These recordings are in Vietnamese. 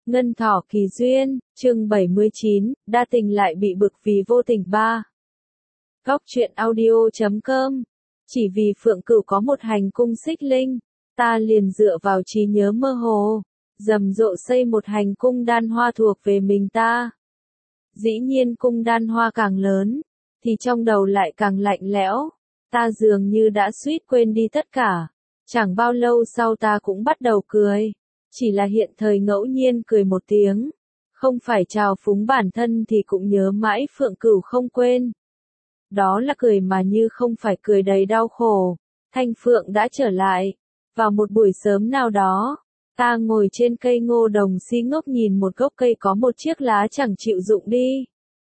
Ngân thỏ kỳ duyên, chương 79, đa tình lại bị bực vì vô tình 3. Góc truyện audio.com. Chỉ vì Phượng Cửu có một hành cung xích linh, ta liền dựa vào trí nhớ mơ hồ, rầm rộ xây một hành cung đan hoa thuộc về mình ta. Dĩ nhiên cung đan hoa càng lớn, thì trong đầu lại càng lạnh lẽo, ta dường như đã suýt quên đi tất cả. Chẳng bao lâu sau ta cũng bắt đầu cười. Chỉ là hiện thời ngẫu nhiên cười một tiếng, không phải trào phúng bản thân thì cũng nhớ mãi Phượng Cửu không quên. Đó là cười mà như không phải cười đầy đau khổ. Thanh Phượng đã trở lại. Vào một buổi sớm nào đó, ta ngồi trên cây ngô đồng si ngốc nhìn một gốc cây có một chiếc lá chẳng chịu rụng đi.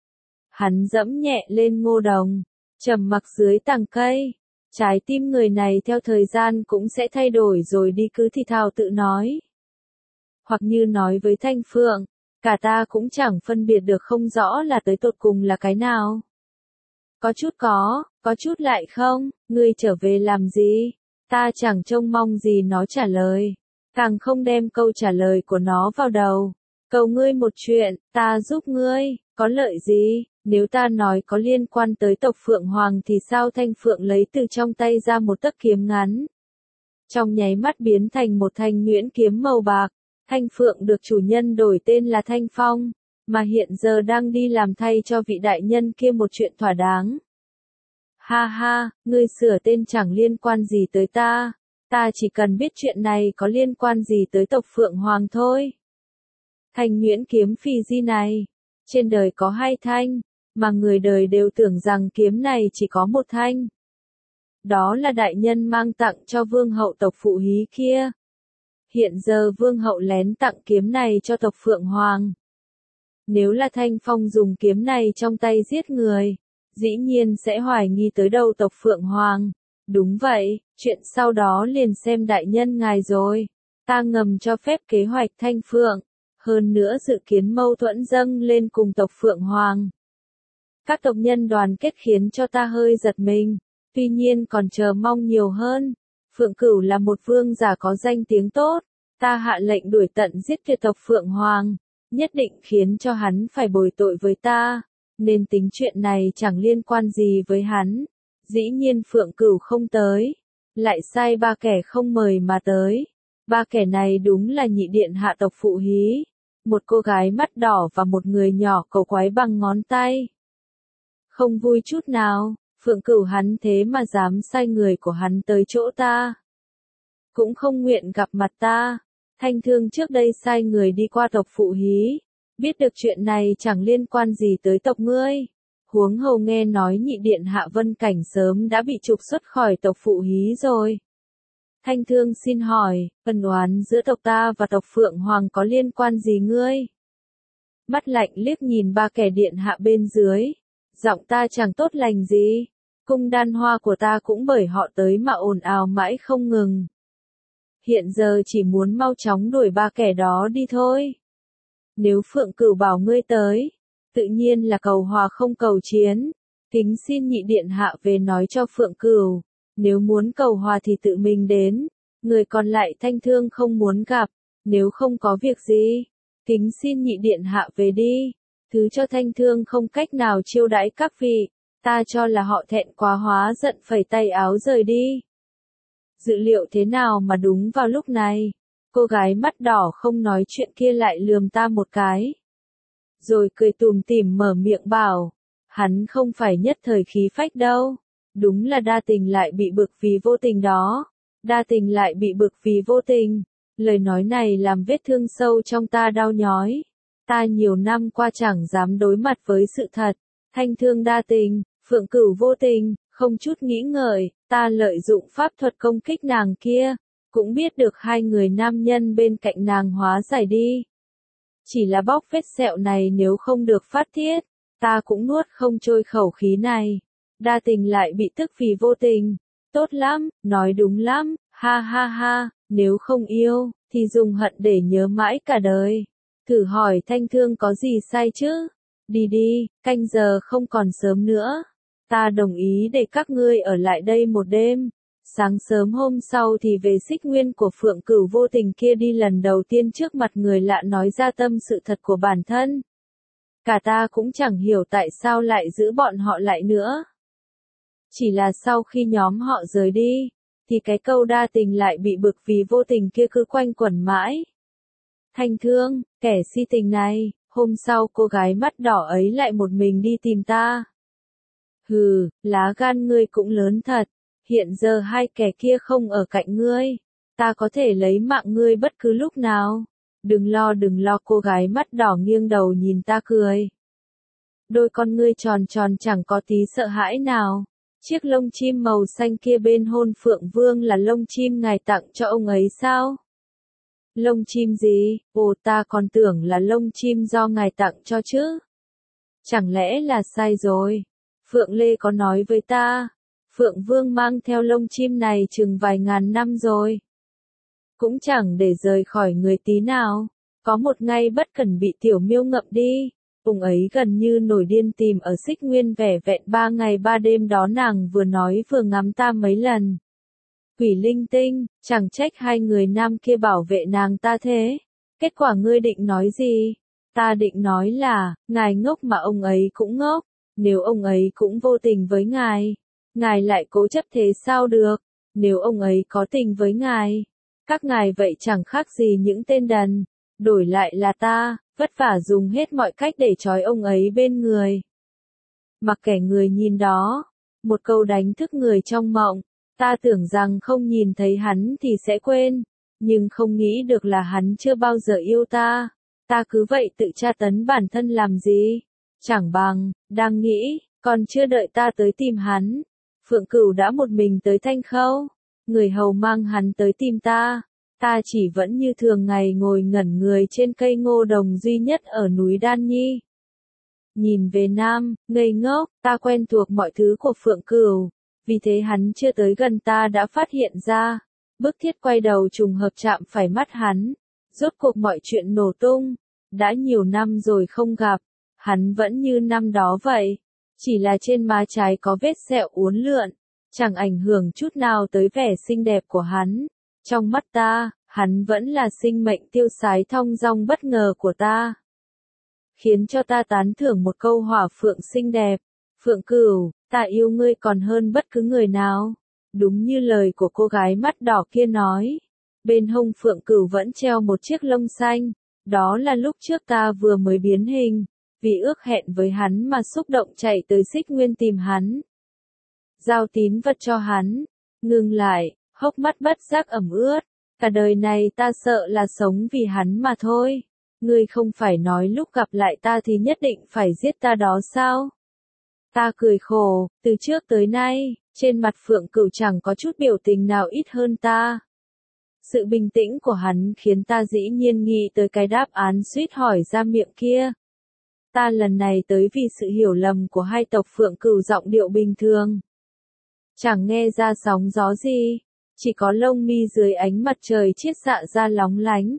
Hắn dẫm nhẹ lên ngô đồng, trầm mặc dưới tàng cây. Trái tim người này theo thời gian cũng sẽ thay đổi rồi đi, cứ thì thào tự nói. Hoặc như nói với Thanh Phượng, cả ta cũng chẳng phân biệt được không rõ là tới tột cùng là cái nào. Có chút lại không, ngươi trở về làm gì? Ta chẳng trông mong gì nó trả lời, càng không đem câu trả lời của nó vào đầu. Cầu ngươi một chuyện, ta giúp ngươi, có lợi gì? Nếu ta nói có liên quan tới tộc Phượng Hoàng thì sao? Thanh Phượng lấy từ trong tay ra một tấc kiếm ngắn. Trong nháy mắt biến thành một thanh nhuyễn kiếm màu bạc. Thanh Phượng được chủ nhân đổi tên là Thanh Phong, mà hiện giờ đang đi làm thay cho vị đại nhân kia một chuyện thỏa đáng. Ha ha, ngươi sửa tên chẳng liên quan gì tới ta, ta chỉ cần biết chuyện này có liên quan gì tới tộc Phượng Hoàng thôi. Thanh nhuyễn kiếm phi di này, trên đời có 2 thanh, mà người đời đều tưởng rằng kiếm này chỉ có 1 thanh. Đó là đại nhân mang tặng cho vương hậu tộc Phụ Hí kia. Hiện giờ vương hậu lén tặng kiếm này cho tộc Phượng Hoàng. Nếu là Thanh Phong dùng kiếm này trong tay giết người, dĩ nhiên sẽ hoài nghi tới đầu tộc Phượng Hoàng. Đúng vậy, chuyện sau đó liền xem đại nhân ngài rồi. Ta ngầm cho phép kế hoạch Thanh Phượng, hơn nữa dự kiến mâu thuẫn dâng lên cùng tộc Phượng Hoàng. Các tộc nhân đoàn kết khiến cho ta hơi giật mình, tuy nhiên còn chờ mong nhiều hơn. Phượng Cửu là một vương giả có danh tiếng tốt, ta hạ lệnh đuổi tận giết tuyệt tộc Phượng Hoàng, nhất định khiến cho hắn phải bồi tội với ta, nên tính chuyện này chẳng liên quan gì với hắn. Dĩ nhiên Phượng Cửu không tới, lại sai 3 kẻ không mời mà tới. 3 kẻ này đúng là nhị điện hạ tộc Phụ Hí, một cô gái mắt đỏ và một người nhỏ cầu quái bằng ngón tay. Không vui chút nào. Phượng Cửu hắn thế mà dám sai người của hắn tới chỗ ta. Cũng không nguyện gặp mặt ta. Thanh Thương trước đây sai người đi qua tộc Phụ Hí. Biết được chuyện này chẳng liên quan gì tới tộc ngươi. Huống hồ nghe nói nhị điện hạ Vân Cảnh sớm đã bị trục xuất khỏi tộc Phụ Hí rồi. Thanh Thương xin hỏi, ân oán giữa tộc ta và tộc Phượng Hoàng có liên quan gì ngươi? Mắt lạnh liếc nhìn 3 kẻ điện hạ bên dưới. Giọng ta chẳng tốt lành gì. Cung đan hoa của ta cũng bởi họ tới mà ồn ào mãi không ngừng. Hiện giờ chỉ muốn mau chóng đuổi 3 kẻ đó đi thôi. Nếu Phượng Cửu bảo ngươi tới, tự nhiên là cầu hòa không cầu chiến. Kính xin nhị điện hạ về nói cho Phượng Cửu, nếu muốn cầu hòa thì tự mình đến. Người còn lại Thanh Thương không muốn gặp, nếu không có việc gì, kính xin nhị điện hạ về đi. Thứ cho Thanh Thương không cách nào chiêu đãi các vị, ta cho là họ thẹn quá hóa giận phẩy tay áo rời đi. Dự liệu thế nào mà đúng vào lúc này, cô gái mắt đỏ không nói chuyện kia lại lườm ta một cái. Rồi cười tủm tỉm mở miệng bảo, hắn không phải nhất thời khí phách đâu, đúng là đa tình lại bị bực vì vô tình đó. Đa tình lại bị bực vì vô tình, lời nói này làm vết thương sâu trong ta đau nhói. Ta nhiều năm qua chẳng dám đối mặt với sự thật. Thanh Thương đa tình, Phượng Cửu vô tình, không chút nghĩ ngợi, ta lợi dụng pháp thuật công kích nàng kia, cũng biết được 2 người nam nhân bên cạnh nàng hóa giải đi. Chỉ là bóc vết sẹo này nếu không được phát tiết, ta cũng nuốt không trôi khẩu khí này. Đa tình lại bị tức vì vô tình. Tốt lắm, nói đúng lắm, ha ha ha, nếu không yêu, thì dùng hận để nhớ mãi cả đời. Thử hỏi Thanh Thương có gì sai chứ? Đi đi, canh giờ không còn sớm nữa. Ta đồng ý để các ngươi ở lại đây một đêm. Sáng sớm hôm sau thì về xích nguyên của Phượng Cửu vô tình kia đi lần đầu tiên trước mặt người lạ nói ra tâm sự thật của bản thân. Cả ta cũng chẳng hiểu tại sao lại giữ bọn họ lại nữa. Chỉ là sau khi nhóm họ rời đi, thì cái câu đa tình lại bị bực vì vô tình kia cứ quanh quẩn mãi. Thanh Thương, kẻ si tình này, hôm sau cô gái mắt đỏ ấy lại một mình đi tìm ta. Hừ, lá gan ngươi cũng lớn thật, hiện giờ hai kẻ kia không ở cạnh ngươi, ta có thể lấy mạng ngươi bất cứ lúc nào. Đừng lo, cô gái mắt đỏ nghiêng đầu nhìn ta cười. Đôi con ngươi tròn tròn chẳng có tí sợ hãi nào. Chiếc lông chim màu xanh kia bên hôn Phượng Vương là lông chim ngài tặng cho ông ấy sao? Lông chim gì? Ồ, ta còn tưởng là lông chim do ngài tặng cho chứ. Chẳng lẽ là sai rồi? Phượng Lê có nói với ta, Phượng Vương mang theo lông chim này chừng vài ngàn năm rồi. Cũng chẳng để rời khỏi người tí nào. Có một ngày bất cần bị tiểu miêu ngậm đi. Ông ấy gần như nổi điên tìm ở xích nguyên vẻ vẹn 3 ngày 3 đêm đó, nàng vừa nói vừa ngắm ta mấy lần. Quỷ linh tinh, chẳng trách hai người nam kia bảo vệ nàng ta thế. Kết quả ngươi định nói gì? Ta định nói là, ngài ngốc mà ông ấy cũng ngốc. Nếu ông ấy cũng vô tình với ngài lại cố chấp thế sao được? Nếu ông ấy có tình với ngài, các ngài vậy chẳng khác gì những tên đần. Đổi lại là ta, vất vả dùng hết mọi cách để trói ông ấy bên người. Mặc kẻ người nhìn đó, một câu đánh thức người trong mộng, ta tưởng rằng không nhìn thấy hắn thì sẽ quên, nhưng không nghĩ được là hắn chưa bao giờ yêu ta. Ta cứ vậy tự tra tấn bản thân làm gì? Chẳng bằng, đang nghĩ, còn chưa đợi ta tới tìm hắn, Phượng Cửu đã một mình tới Thanh Khâu, người hầu mang hắn tới tìm ta. Ta chỉ vẫn như thường ngày ngồi ngẩn người trên cây ngô đồng duy nhất ở núi Đan Nhi. Nhìn về Nam, ngây ngốc, ta quen thuộc mọi thứ của Phượng Cửu, vì thế hắn chưa tới gần ta đã phát hiện ra. Bức thiết quay đầu trùng hợp chạm phải mắt hắn, rốt cuộc mọi chuyện nổ tung. Đã nhiều năm rồi không gặp, hắn vẫn như năm đó vậy, chỉ là trên má trái có vết sẹo uốn lượn, chẳng ảnh hưởng chút nào tới vẻ xinh đẹp của hắn. Trong mắt ta, hắn vẫn là sinh mệnh tiêu sái thong dong bất ngờ của ta. Khiến cho ta tán thưởng một câu hỏa phượng xinh đẹp. Phượng Cửu, ta yêu ngươi còn hơn bất cứ người nào. Đúng như lời của cô gái mắt đỏ kia nói. Bên hông Phượng Cửu vẫn treo một chiếc lông xanh. Đó là lúc trước ta vừa mới biến hình. Vì ước hẹn với hắn mà xúc động chạy tới xích nguyên tìm hắn. Giao tín vật cho hắn. Ngừng lại, hốc mắt bất giác ẩm ướt. Cả đời này ta sợ là sống vì hắn mà thôi. Ngươi không phải nói lúc gặp lại ta thì nhất định phải giết ta đó sao? Ta cười khổ, từ trước tới nay, trên mặt Phượng Cửu chẳng có chút biểu tình nào ít hơn ta. Sự bình tĩnh của hắn khiến ta dĩ nhiên nghĩ tới cái đáp án suýt hỏi ra miệng kia. Ta lần này tới vì sự hiểu lầm của hai tộc Phượng Cửu, giọng điệu bình thường. Chẳng nghe ra sóng gió gì, chỉ có lông mi dưới ánh mặt trời chiết xạ ra lóng lánh.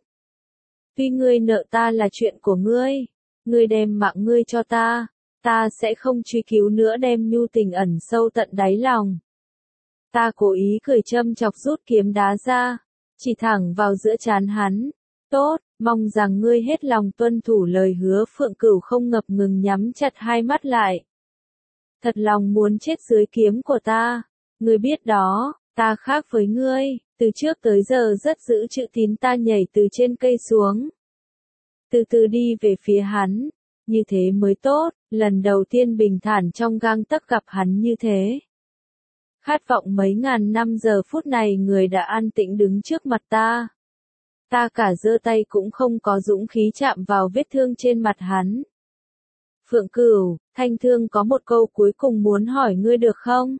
Tuy ngươi nợ ta là chuyện của ngươi đem mạng ngươi cho ta sẽ không truy cứu nữa, đem nhu tình ẩn sâu tận đáy lòng. Ta cố ý cười châm chọc rút kiếm đá ra, chỉ thẳng vào giữa trán hắn. Tốt, mong rằng ngươi hết lòng tuân thủ lời hứa. Phượng Cửu không ngập ngừng nhắm chặt hai mắt lại. Thật lòng muốn chết dưới kiếm của ta, ngươi biết đó, ta khác với ngươi, từ trước tới giờ rất giữ chữ tín. Ta nhảy từ trên cây xuống, từ từ đi về phía hắn, như thế mới tốt, lần đầu tiên bình thản trong gang tấc gặp hắn như thế. Khát vọng mấy ngàn năm giờ phút này người đã an tĩnh đứng trước mặt ta. Ta cả giơ tay cũng không có dũng khí chạm vào vết thương trên mặt hắn. Phượng Cửu, Thanh Thương có một câu cuối cùng muốn hỏi ngươi được không?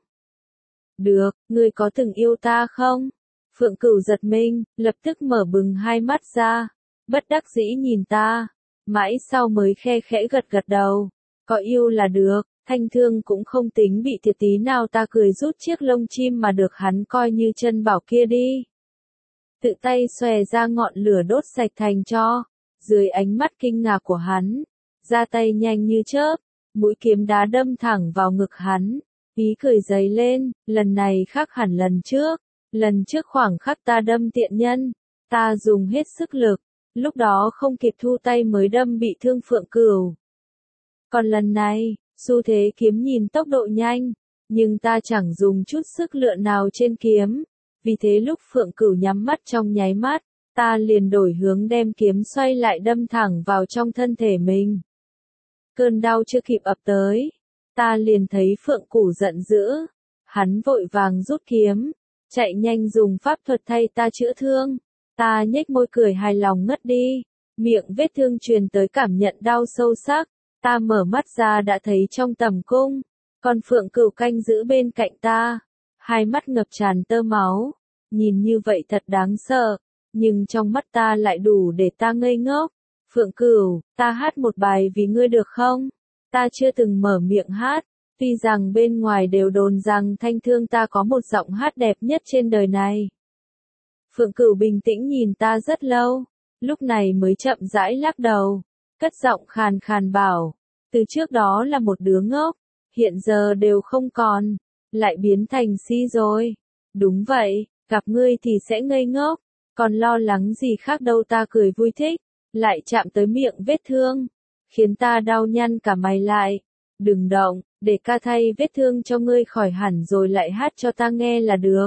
Được, ngươi có từng yêu ta không? Phượng Cửu giật mình, lập tức mở bừng hai mắt ra, bất đắc dĩ nhìn ta, mãi sau mới khe khẽ gật đầu. Có yêu là được. Thanh Thương cũng không tính bị thiệt tí nào. Ta cười rút chiếc lông chim mà được hắn coi như chân bảo kia đi. Tự tay xòe ra ngọn lửa đốt sạch thành tro. Dưới ánh mắt kinh ngạc của hắn, ra tay nhanh như chớp, mũi kiếm đá đâm thẳng vào ngực hắn. Ý cười dấy lên, lần này khác hẳn lần trước. Lần trước khoảng khắc ta đâm tiện nhân, ta dùng hết sức lực, lúc đó không kịp thu tay mới đâm bị thương Phượng Cửu. Còn lần này, xu thế kiếm nhìn tốc độ nhanh, nhưng ta chẳng dùng chút sức lựa nào trên kiếm, vì thế lúc Phượng Cửu nhắm mắt trong nháy mắt, ta liền đổi hướng đem kiếm xoay lại đâm thẳng vào trong thân thể mình. Cơn đau chưa kịp ập tới, ta liền thấy Phượng Cửu giận dữ, hắn vội vàng rút kiếm, chạy nhanh dùng pháp thuật thay ta chữa thương. Ta nhếch môi cười hài lòng ngất đi, miệng vết thương truyền tới cảm nhận đau sâu sắc, ta mở mắt ra đã thấy trong tầm cung, con Phượng Cửu canh giữ bên cạnh ta, hai mắt ngập tràn tơ máu, nhìn như vậy thật đáng sợ, nhưng trong mắt ta lại đủ để ta ngây ngốc. Phượng Cửu, ta hát một bài vì ngươi được không? Ta chưa từng mở miệng hát, tuy rằng bên ngoài đều đồn rằng Thanh Thương ta có một giọng hát đẹp nhất trên đời này. Phượng Cửu bình tĩnh nhìn ta rất lâu, lúc này mới chậm rãi lắc đầu, cất giọng khàn khàn bảo, từ trước đó là một đứa ngốc, hiện giờ đều không còn, lại biến thành si rồi. Đúng vậy, gặp ngươi thì sẽ ngây ngốc, còn lo lắng gì khác đâu. Ta cười vui thích, lại chạm tới miệng vết thương, khiến ta đau nhăn cả mày lại. Đừng động, để ca thay vết thương cho ngươi khỏi hẳn rồi lại hát cho ta nghe là được.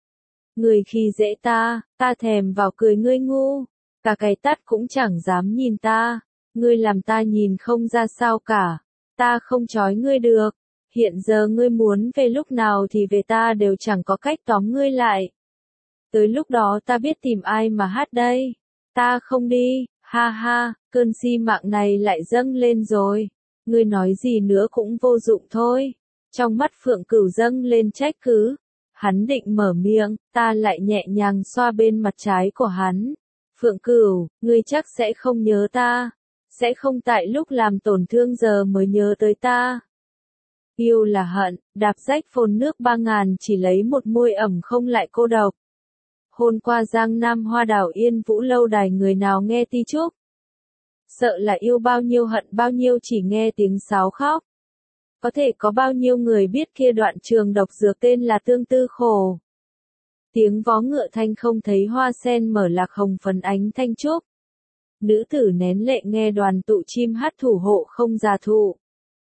Người khi dễ ta thèm vào cười ngươi ngu, cả cái tát cũng chẳng dám nhìn ta, ngươi làm ta nhìn không ra sao cả, ta không trói ngươi được, hiện giờ ngươi muốn về lúc nào thì về, ta đều chẳng có cách tóm ngươi lại. Tới lúc đó ta biết tìm ai mà hát đây, ta không đi, ha ha, cơn si mạng này lại dâng lên rồi, ngươi nói gì nữa cũng vô dụng thôi. Trong mắt Phượng Cửu dâng lên trách cứ. Hắn định mở miệng, ta lại nhẹ nhàng xoa bên mặt trái của hắn. Phượng Cửu, ngươi chắc sẽ không nhớ ta, sẽ không tại lúc làm tổn thương giờ mới nhớ tới ta. Yêu là hận, đạp rách phồn nước 3000 chỉ lấy một môi ẩm không lại cô độc. Hôn qua Giang Nam hoa đảo Yên Vũ lâu đài người nào nghe ti chúc. Sợ là yêu bao nhiêu hận bao nhiêu chỉ nghe tiếng sáo khóc. Có thể có bao nhiêu người biết kia đoạn trường độc dược tên là Tương Tư Khổ. Tiếng vó ngựa thanh không thấy hoa sen mở lạc hồng phấn ánh thanh trúc. Nữ tử nén lệ nghe đoàn tụ chim hát thủ hộ không già thụ.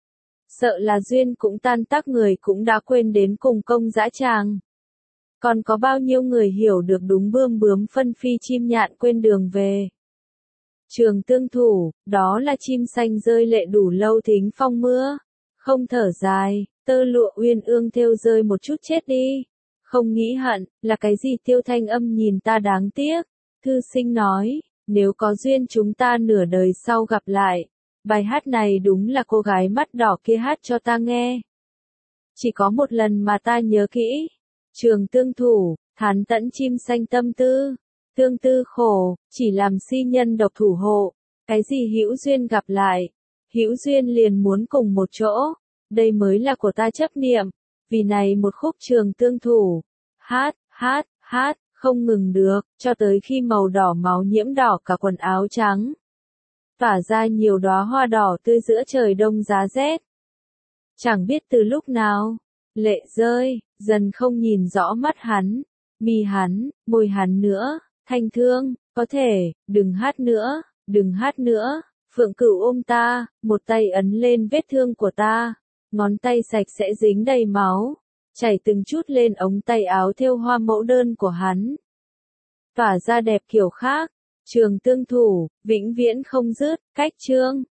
Sợ là duyên cũng tan tác, người cũng đã quên đến cùng công dã tràng. Còn có bao nhiêu người hiểu được đúng bươm bướm phân phi chim nhạn quên đường về. Trường tương thủ, đó là chim xanh rơi lệ đủ lâu thính phong mưa. Không thở dài, tơ lụa uyên ương thêu rơi một chút chết đi. Không nghĩ hận, là cái gì? Tiêu Thanh Âm nhìn ta đáng tiếc. Thư sinh nói, nếu có duyên chúng ta nửa đời sau gặp lại. Bài hát này đúng là cô gái mắt đỏ kia hát cho ta nghe. Chỉ có một lần mà ta nhớ kỹ. Trường tương thủ, thán tẫn chim xanh tâm tư. Tương tư khổ, chỉ làm si nhân độc thủ hộ. Cái gì hữu duyên gặp lại? Hữu duyên liền muốn cùng một chỗ, đây mới là của ta chấp niệm, vì này một khúc trường tương thủ, hát, không ngừng được, cho tới khi màu đỏ máu nhiễm đỏ cả quần áo trắng. Tỏa ra nhiều đóa hoa đỏ tươi giữa trời đông giá rét. Chẳng biết từ lúc nào, lệ rơi, dần không nhìn rõ mắt hắn, mi hắn, môi hắn nữa. Thanh Thương, có thể, đừng hát nữa, đừng hát nữa. Phượng Cửu ôm ta, một tay ấn lên vết thương của ta, ngón tay sạch sẽ dính đầy máu, chảy từng chút lên ống tay áo thêu hoa mẫu đơn của hắn. Tỏa ra đẹp kiểu khác, trường tương thủ, vĩnh viễn không dứt, cách chương.